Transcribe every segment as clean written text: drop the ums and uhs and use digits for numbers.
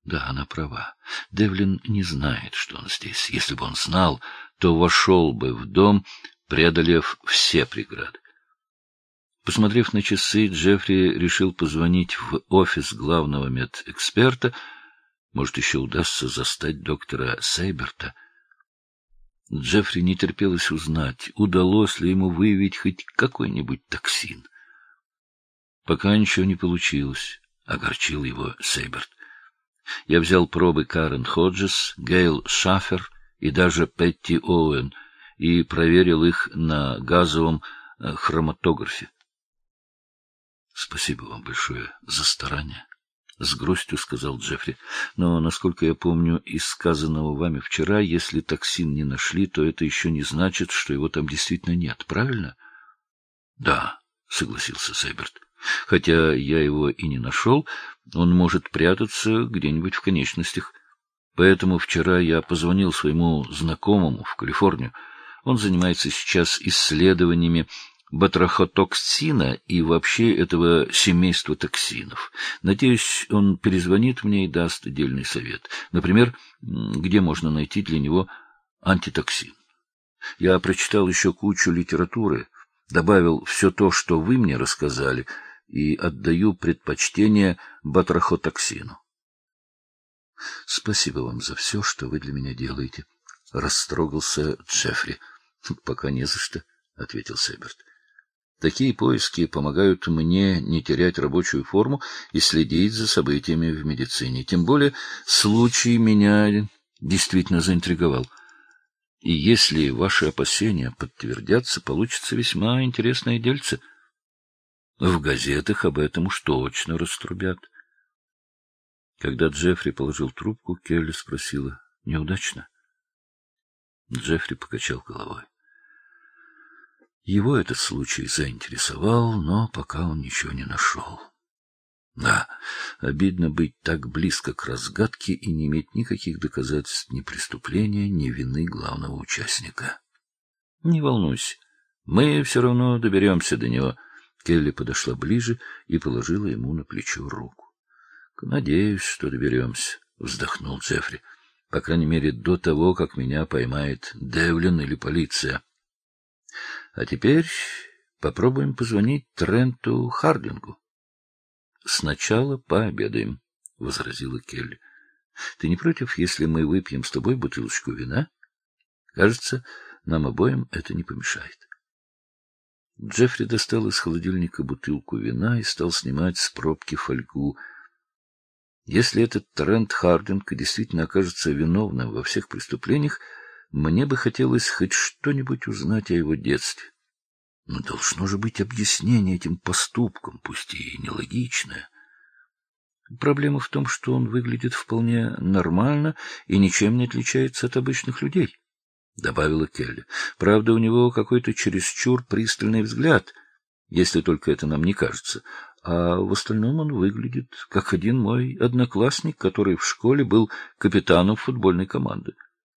Да, она права. Девлин не знает, что он здесь. Если бы он знал, то вошел бы в дом, преодолев все преграды. Посмотрев на часы, Джеффри решил позвонить в офис главного медэксперта. Может, еще удастся застать доктора Сейберта. Джеффри не терпелось узнать, удалось ли ему выявить хоть какой-нибудь токсин. Пока ничего не получилось, огорчил его Сейберт. Я взял пробы Карен Ходжес, Гейл Шаффер и даже Петти Оуэн и проверил их на газовом хроматографе. Спасибо вам большое за старание, — с грустью сказал Джеффри. Но, насколько я помню из сказанного вами вчера, если токсин не нашли, то это еще не значит, что его там действительно нет, правильно? Да, — согласился Сейберт. Хотя я его и не нашел, он может прятаться где-нибудь в конечностях. Поэтому вчера я позвонил своему знакомому в Калифорнию. Он занимается сейчас исследованиями батрахотоксина и вообще этого семейства токсинов. Надеюсь, он перезвонит мне и даст отдельный совет. Например, где можно найти для него антитоксин. Я прочитал еще кучу литературы, добавил все то, что вы мне рассказали, и отдаю предпочтение батрахотоксину. — Спасибо вам за все, что вы для меня делаете, — растрогался Джеффри. — Пока не за что, — ответил Сейберт. — Такие поиски помогают мне не терять рабочую форму и следить за событиями в медицине. Тем более случай меня действительно заинтриговал. И если ваши опасения подтвердятся, получится весьма интересное дельце. В газетах об этом уж точно раструбят. Когда Джеффри положил трубку, Келли спросила: — Неудачно? Джеффри покачал головой. Его этот случай заинтересовал, но пока он ничего не нашел. Да, обидно быть так близко к разгадке и не иметь никаких доказательств ни преступления, ни вины главного участника. — Не волнуйся, мы все равно доберемся до него. Келли подошла ближе и положила ему на плечо руку. — Надеюсь, что доберемся, — вздохнул Джеффри. — По крайней мере, до того, как меня поймает Девлин или полиция. — А теперь попробуем позвонить Тренту Хардингу. — Сначала пообедаем, — возразила Келли. — Ты не против, если мы выпьем с тобой бутылочку вина? Кажется, нам обоим это не помешает. Джеффри достал из холодильника бутылку вина и стал снимать с пробки фольгу. Если этот Трент Хардинг действительно окажется виновным во всех преступлениях, мне бы хотелось хоть что-нибудь узнать о его детстве. Но должно же быть объяснение этим поступкам, пусть и нелогичное. Проблема в том, что он выглядит вполне нормально и ничем не отличается от обычных людей, — добавила Келли. — Правда, у него какой-то чересчур пристальный взгляд, если только это нам не кажется, а в остальном он выглядит как один мой одноклассник, который в школе был капитаном футбольной команды.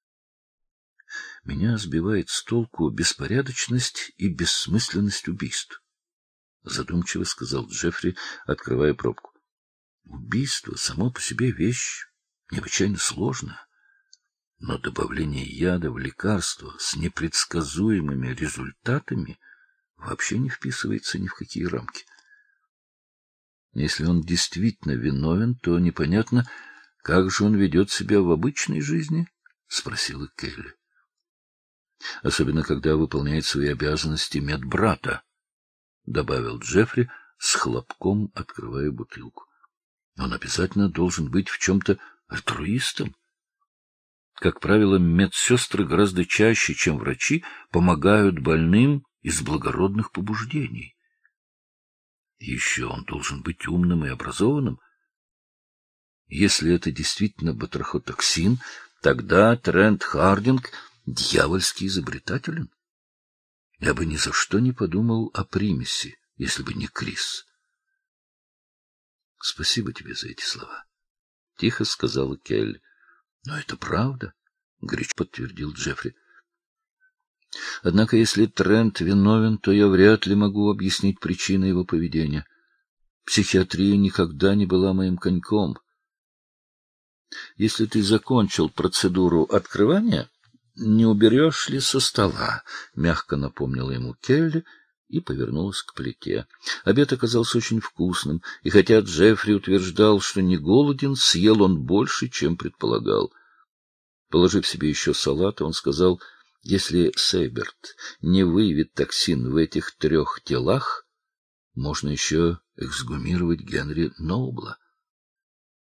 Меня сбивает с толку беспорядочность и бессмысленность убийств, — задумчиво сказал Джеффри, открывая пробку. Убийство само по себе вещь необычайно сложная. Но добавление яда в лекарство с непредсказуемыми результатами вообще не вписывается ни в какие рамки. Если он действительно виновен, то непонятно, как же он ведет себя в обычной жизни, — спросила Келли. — Особенно, когда выполняет свои обязанности медбрата, — добавил Джеффри, с хлопком открывая бутылку. Он обязательно должен быть в чем-то альтруистом. Как правило, медсестры гораздо чаще, чем врачи, помогают больным из благородных побуждений. Еще он должен быть умным и образованным. Если это действительно батрахотоксин, тогда Трент Хардинг дьявольски изобретателен. Я бы ни за что не подумал о примеси, если бы не Крис. — Спасибо тебе за эти слова, — тихо сказала Келли. — Но это правда, — горячо подтвердил Джеффри. — Однако, если Трент виновен, то я вряд ли могу объяснить причины его поведения. Психиатрия никогда не была моим коньком. если ты закончил процедуру открывания, не уберешь ли со стола? — мягко напомнила ему Келли и повернулась к плите. Обед оказался очень вкусным, и хотя Джеффри утверждал, что не голоден, съел он больше, чем предполагал. Положив себе еще салата, он сказал: если Сейберт не выявит токсин в этих 3 телах, можно еще эксгумировать Генри Нобла.